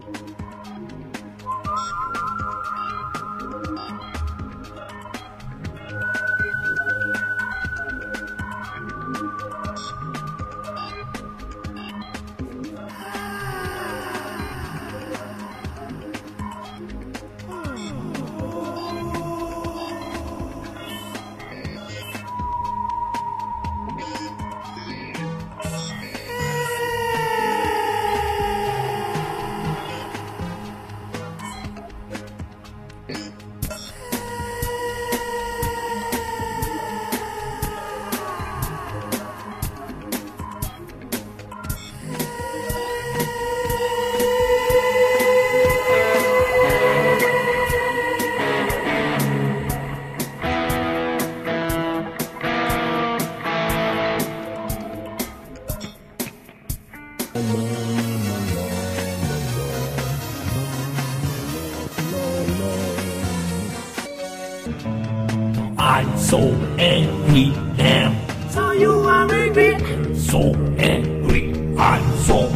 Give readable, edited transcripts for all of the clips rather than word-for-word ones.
I'm so angry now. So you are angry? I'm so angry. I'm so.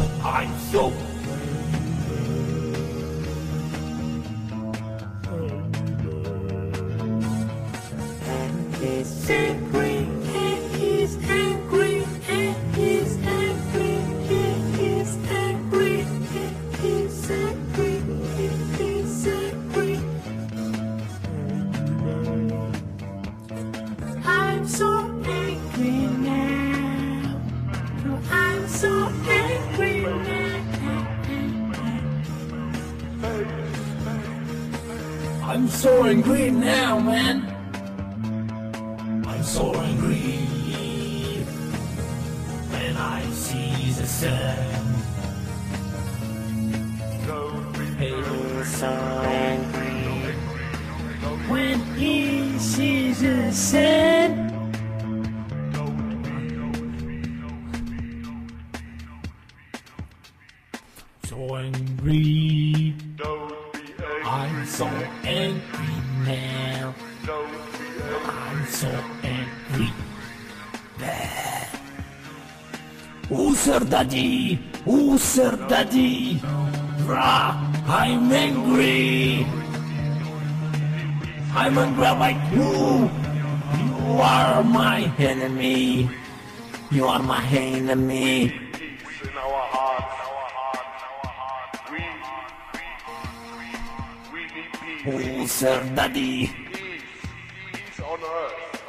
He's angry, he is angry, he is angry, he is angry, he is angry, he is angry. I'm so angry now. I'm so angry now. I'm so angry now, man. I'm so angry when I see the sun. He's so angry when he sees the sun. So angry. I'm so angry now. I'm so angry. Oh, Sir Daddy! Oh, Sir Daddy! Rah! I'm angry! I'm angry like you! You are my enemy! You are my enemy! Peace in our hearts. We need peace. Oh, Sir Daddy! Peace on earth.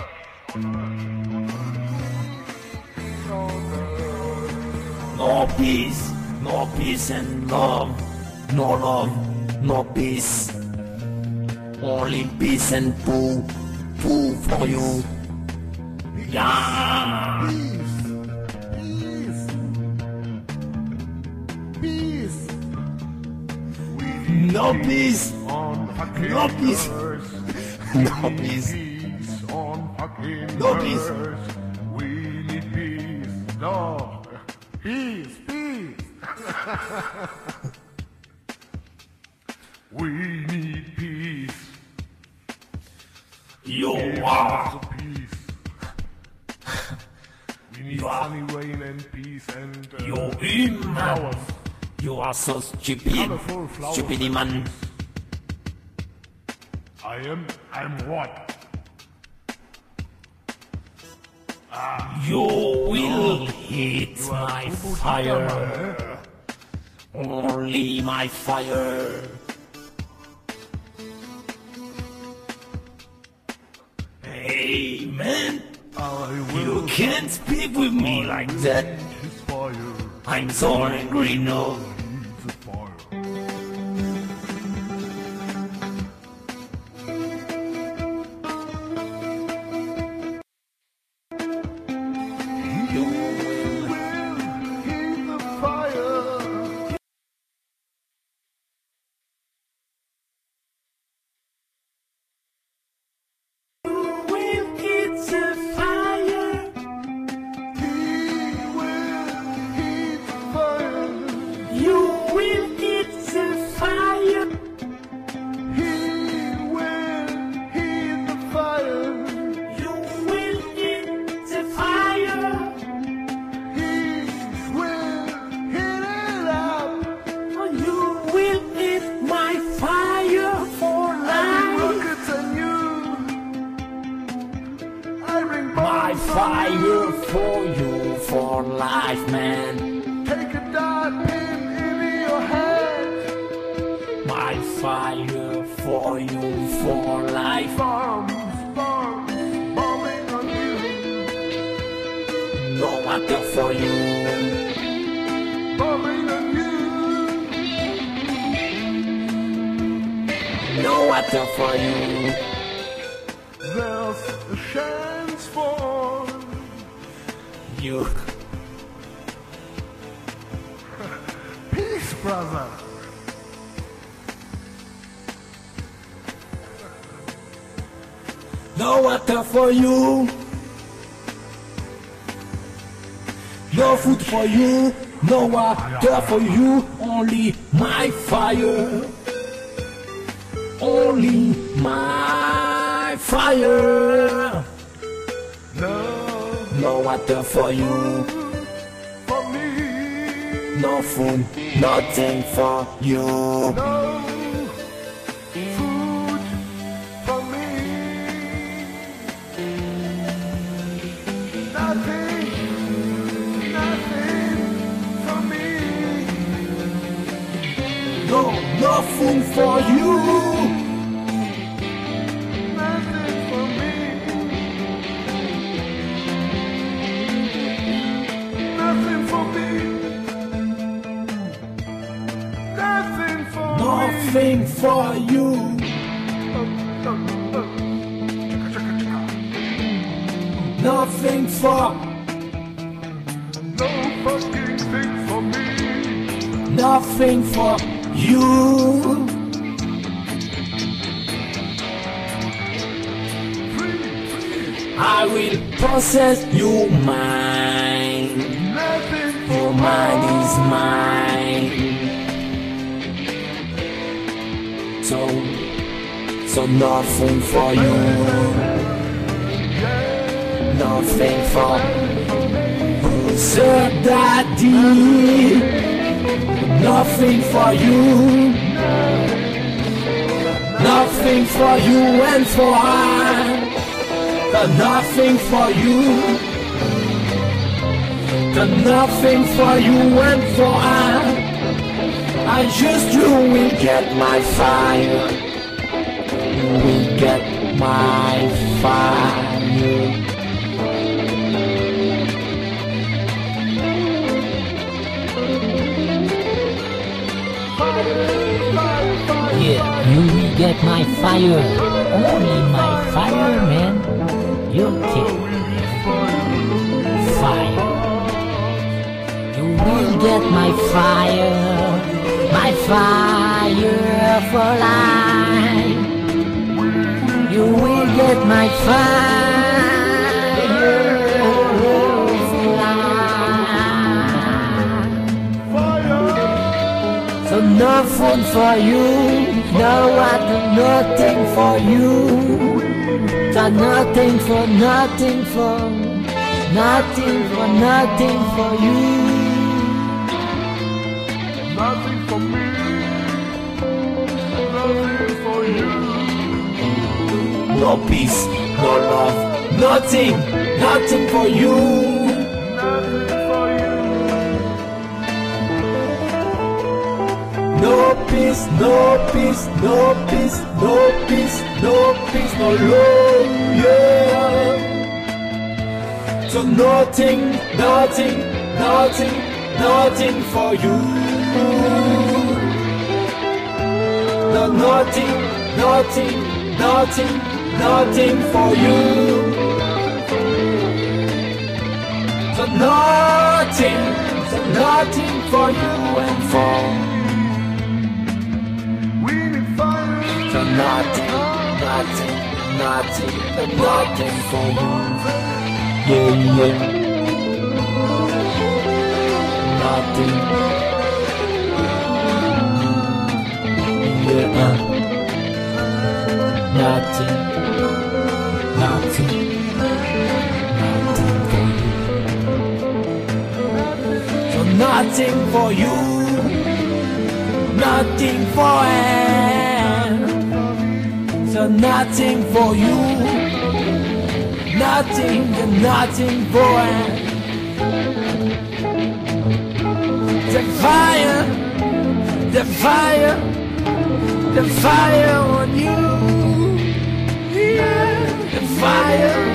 No peace and love. No love, no peace. Only peace and poo for you. Yeah! Peace. No peace! No peace! No peace! Peace on fucking No peace! earth. We need peace. No. Peace. We need peace. You Give are! us a peace. We need You are- sunny rain and peace and You him! flowers. You are so stupid! Colorful flowers. Stupid man! I'm what? You will hit my fire! Only my fire! Hey man! I You will can't speak with me like that! his fire. I'm so angry now! Needs a fire. You will Keep the fire. Will hit the fire. He will keep the fire. You will for you for life, man. Take a dart pin in your head. My fire for you for life. Bombs, bombs, bombing on you. No matter for you. Bombing on you. No matter for you. There's a chance for You. peace, brother. No water for you. No food for you. No water for you. Only my fire. Only my fire. No, No water for you. for me. No food. Nothing for you. No food for me. Nothing, nothing for me. No, no food for you. Nothing for me. Nothing for me. Nothing for me. Nothing for you. Nothing for. No fucking thing for me. Nothing for you. Free. I will possess your mind. Nothing for Your mind is mine. So nothing for you. Nothing for Sir Daddy. Nothing for you. Nothing for you and for I. Got nothing for you. Got nothing for you and for I just you will get my fire. You will get my fire. Yeah, you will get my fire. Only my fire, man. You'll get fire. You will get my fire. My fire for life. You will get my fire for life. So no food for you, no water, nothing for you. Got nothing for nothing for nothing for nothing for you. Nothing for me. Nothing for you. No peace, no love, nothing, nothing for you. Nothing for you. No peace, no peace, no peace, no peace, no peace, no love, yeah. So nothing, nothing, nothing, nothing for you. No, nothing, nothing, nothing, nothing for you. So nothing for you and for. We need fire. So nothing, nothing, nothing, nothing for you. Yeah, yeah. Nothing. Yeah, nothing, nothing, nothing for you. So nothing for you. Nothing for him. So nothing for you. nothing, nothing, boy. The fire, the fire, the fire on you. Yeah, the fire.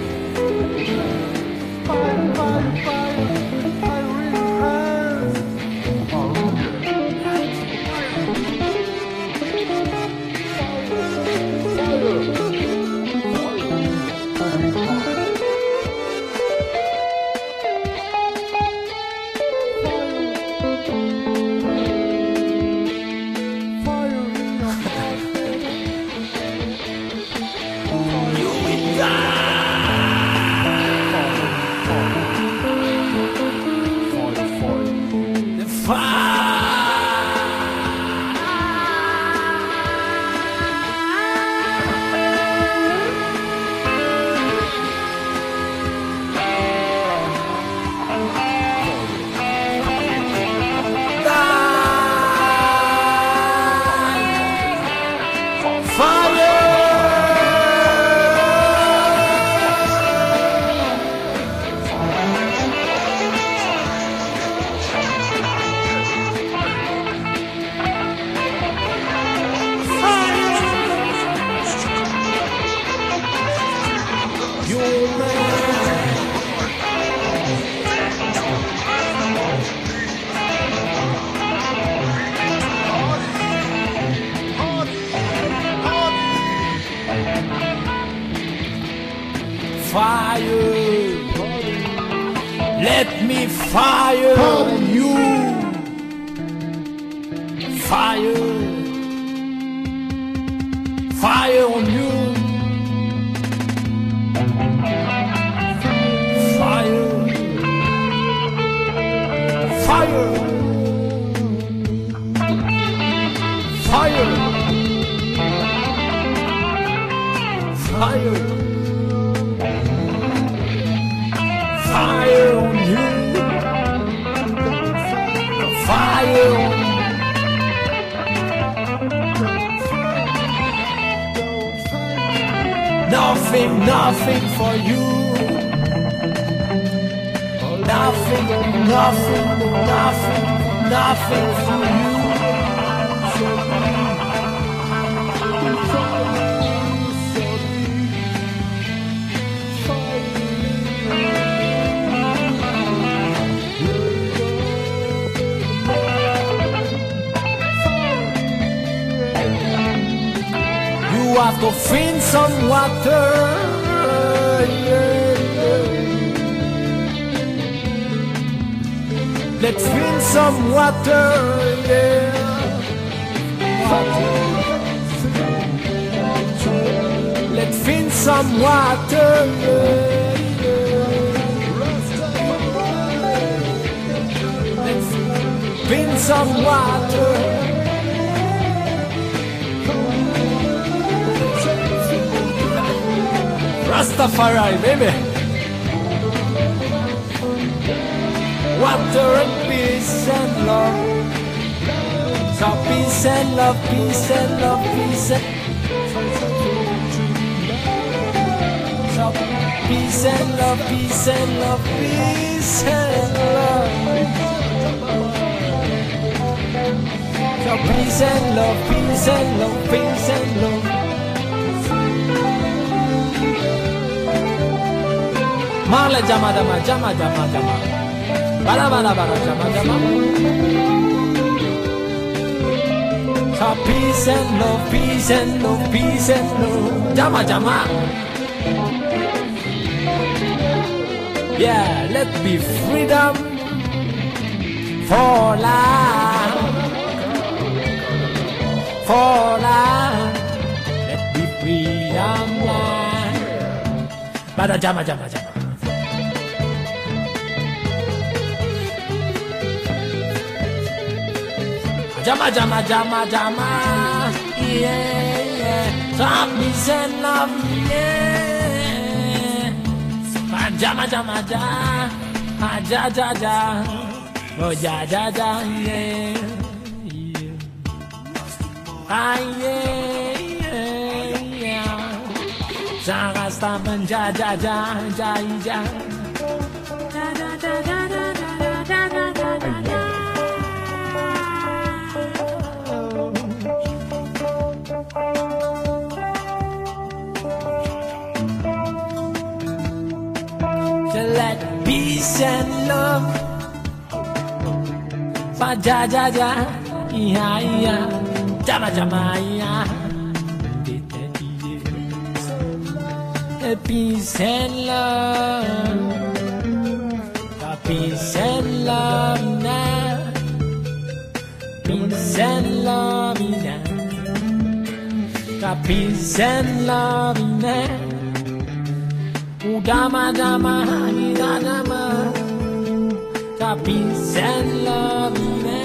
Fire, let me fire on you. Fire, fire on you. Fire, fire, fire, fire. Fire on you, fire on you. Nothing, nothing for you. Nothing, nothing, nothing, nothing for you. You have to find some water, yeah, yeah. Let's find some water, yeah. Water. Let's find some water, yeah, yeah. Let's find some water. Rastafari, baby. Water and peace and love. So peace and love, peace and love, peace and so peace and love, peace and love, peace and love. So peace and love, peace and love, peace and love. Marla jama jama jama jama jama, bala bala bala jama jama. So peace and love, peace and love, peace and love, jama jama. Yeah, let be freedom for life, for life. Let be freedom life. Bala jama jama jama. Jama jama jama jama, yeah yeah. So peace and love, yeah. Jama jama jama, ja ja ja, oh ja ja ja, yeah yeah. Ah yeah yeah yeah. Rasta man ja ja ja ja ja. So let peace and love, fa ja ja ja, yeah yeah, jama jama yeah. Peace and love, peace and love now, peace and love now, peace and love now. Dama dama dama, peace and love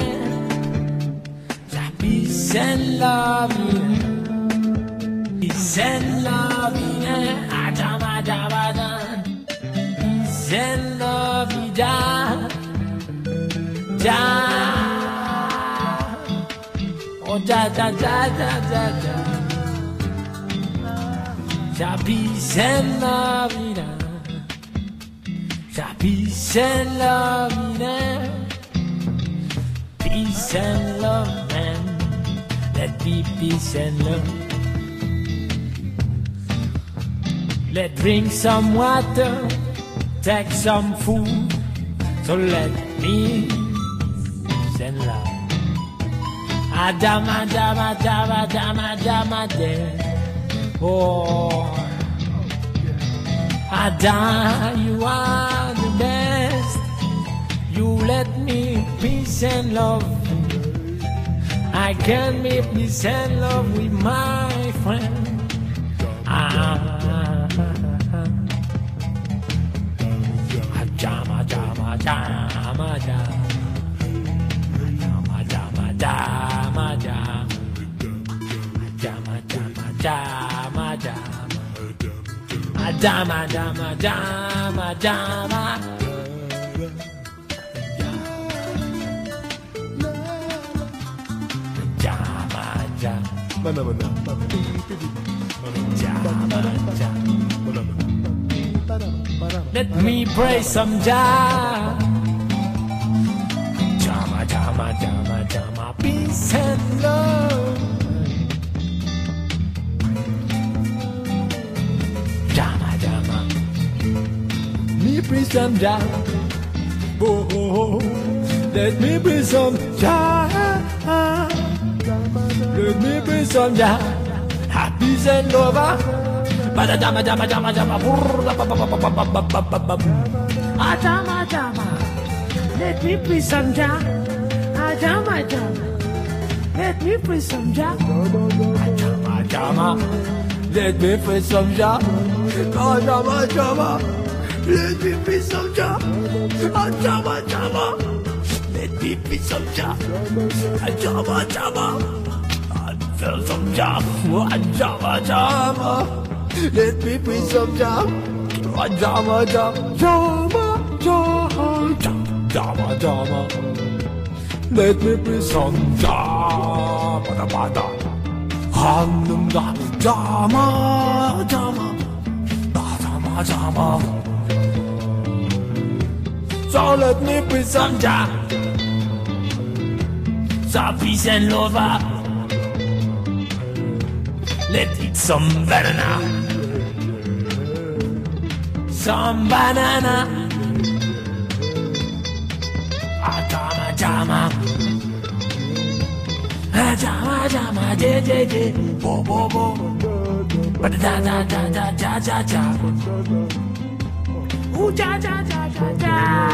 now, peace and love now, peace and love now. Dama dama dama, peace and love da da, oh da da da da da da. Peace and love, peace and love, peace and love, man. Let be peace and love. Let's drink some water, take some food. So let me peace and love. Adama dama dama dama dama de. Oh, Ada, you are the best. You let me peace and love. I can make peace and love with my friend. Jama jama jama jama, jama jama jama jama, jama jama jama jama, jama jama jama jama. Let me pray some Jah. Jama, jama, jama, jama, peace and love. Jama, jama, me pray some Jah. Oh, oh, oh. Let me pray some Jah. Let me pray some Jah. Peace and love. Jama jama jama jama, jama jama. Let me play some Jah. Jama jama. Let me play some Jah. Jama jama. Let me play some Jah. Jama jama. Let me play some Jah. Jama jama. Let me play some Jah. Jama jama. Feel some Jah. Jama jama. Let me play some Jah. Jama jama jama jama jama jama. Let me play some Jah. Bada bada. Handum da jama jama jama jama. So let me play some Jah. Some peace and love. Let's eat some banana. Some banana. Jama jama. Jama jama je je je. Bo bo bo. Ba da da da da ja ja ja. Ooh ja ja ja ja ja.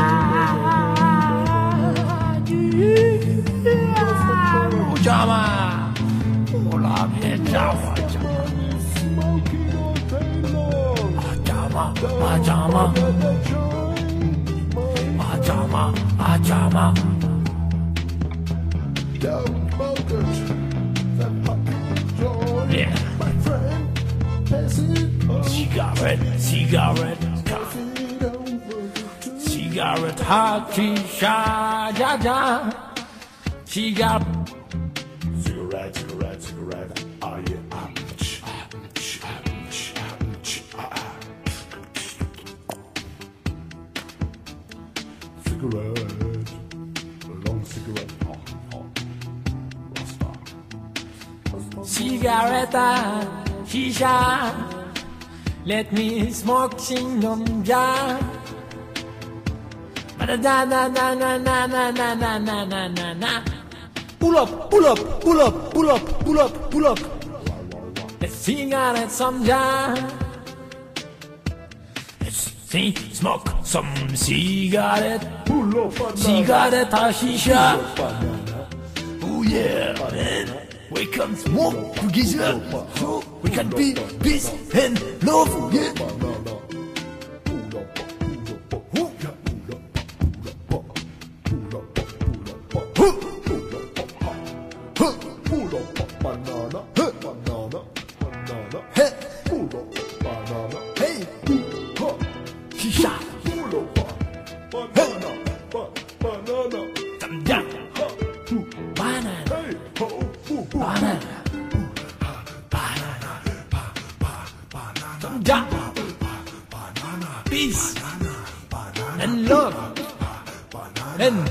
Ooh jama. Hola bien jama. Ajama, ajama, ajama. Yeah. Cigarette, cigarette, cigarette, hot shisha, ja ja. Cigarette, cigarette, cigarette. Oh yeah. cigarette, shisha. Let me smoke chingum ja. Na na na na na na na na na na na na na. Pull up, pull up, pull up, pull up, pull up, pull up. Let's cigarette some ja. Let's see, smoke some cigarette. Cigarette, shisha. Oh yeah, man. We can smoke together, so we can be peace and love. Yeah. Peace and love and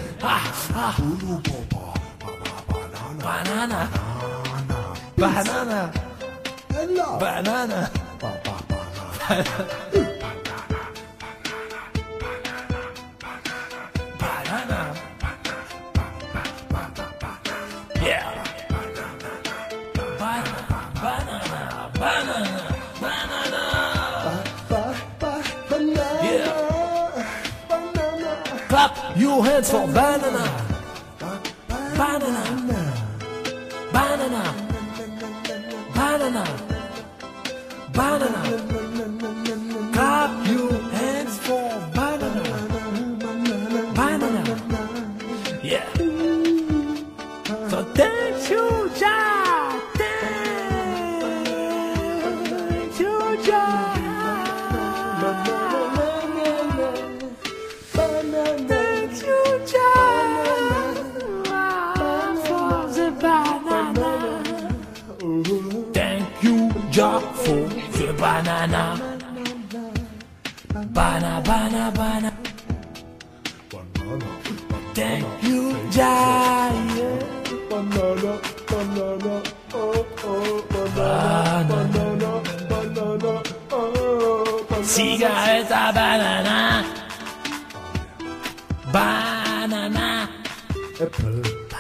banana, banana, banana, banana, yeah, banana, banana, banana. Clap your hands for banana, banana, banana, banana, banana. Clap your hands for banana, banana. Yeah. So thank you, Jah. Thank you, Jah. Jah for the banana, banana, banana. Thank you, Jah. Banana, banana, oh oh, banana, banana, oh. Cigarette, banana, banana, apple,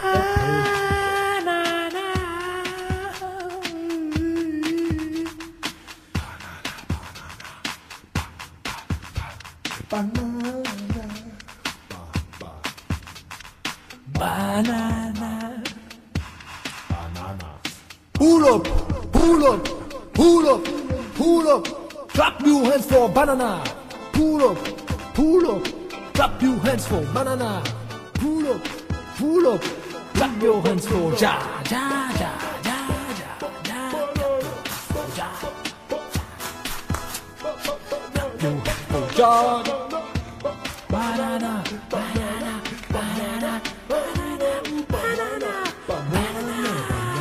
banana, banana. Pull up, pull up, pull up, pull up. Clap your hands for banana. Pull up, pull up. Clap your hands for banana. Pull up, pull up. Clap your hands for ja, ja, ja, ja, ja, ja, ja. Clap your hands for ja. Banana, banana, banana, banana, banana, banana,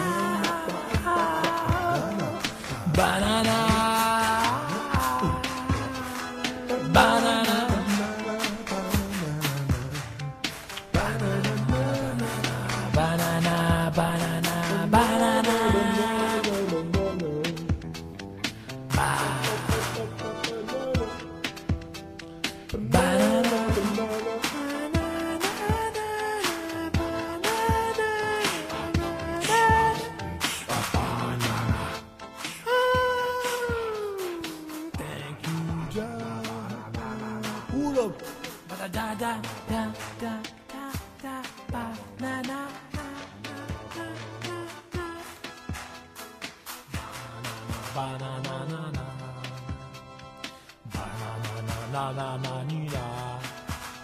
banana, banana, banana, banana, banana. Da da da da da da banana. Banana na na, banana na na na ni na,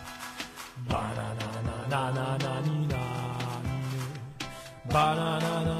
banana na na na ni na, banana na.